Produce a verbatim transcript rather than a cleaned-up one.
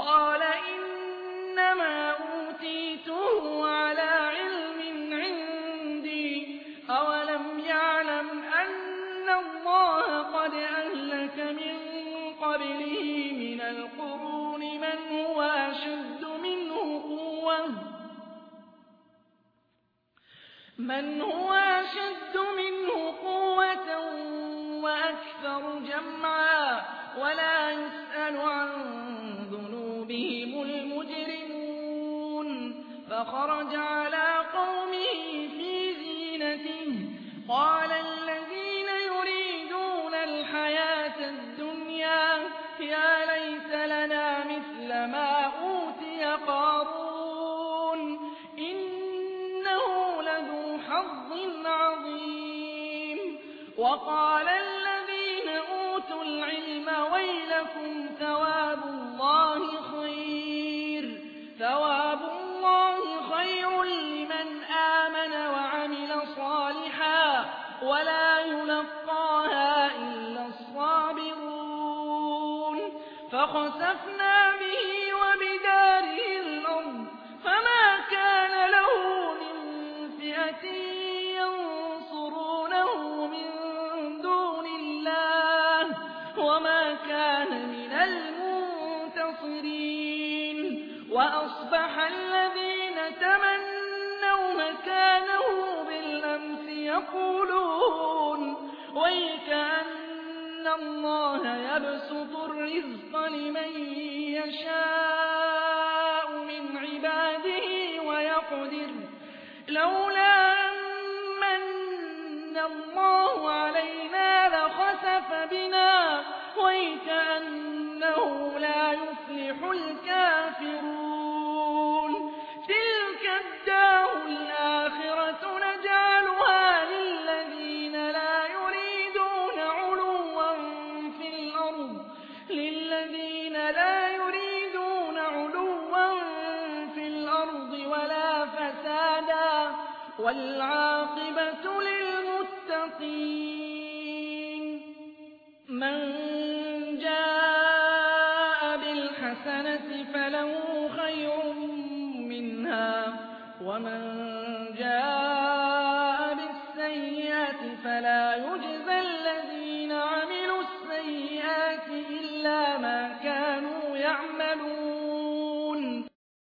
قال إنما أوتيته على علم عندي أولم يعلم أن الله قد أهلك من قبله من القرون من هو أشد منه قوة من هو أشد منه قوة وأكثر جمعا ولا يسأل عن ذنوبهم المجرمون فخرج على قومه في زينته قال الذين يريدون الحياة الدنيا يا ليت لنا مثل ما أوتي قارون إنه لذو حظ عظيم وقال الذين أوتوا العلم ويلكم ثواب الله خير ثواب الله خير لمن آمن وعمل صالحا ولا يلقاها إلا الصابرون فخسفنا به وبداره الأرض فما كان له من فئة ينصرونه من دون الله وما كان من المنتصرين وأصبح الذين تمنوا مكانه بالأمس يقولون ويكأن الله يبسط الرزق لمن يشاء من عباده ويقدر لولا أمن الله علينا لخسف بنا ويكأنه لا يفلح الكافرون تلك الدار الآخرة نجعلها للذين لا يريدون علوا في الأرض للذين لا يريدون علوا في الأرض ولا فسادا والعاقبة للمتقين من جاء بالحسنة فله خير منها ومن جاء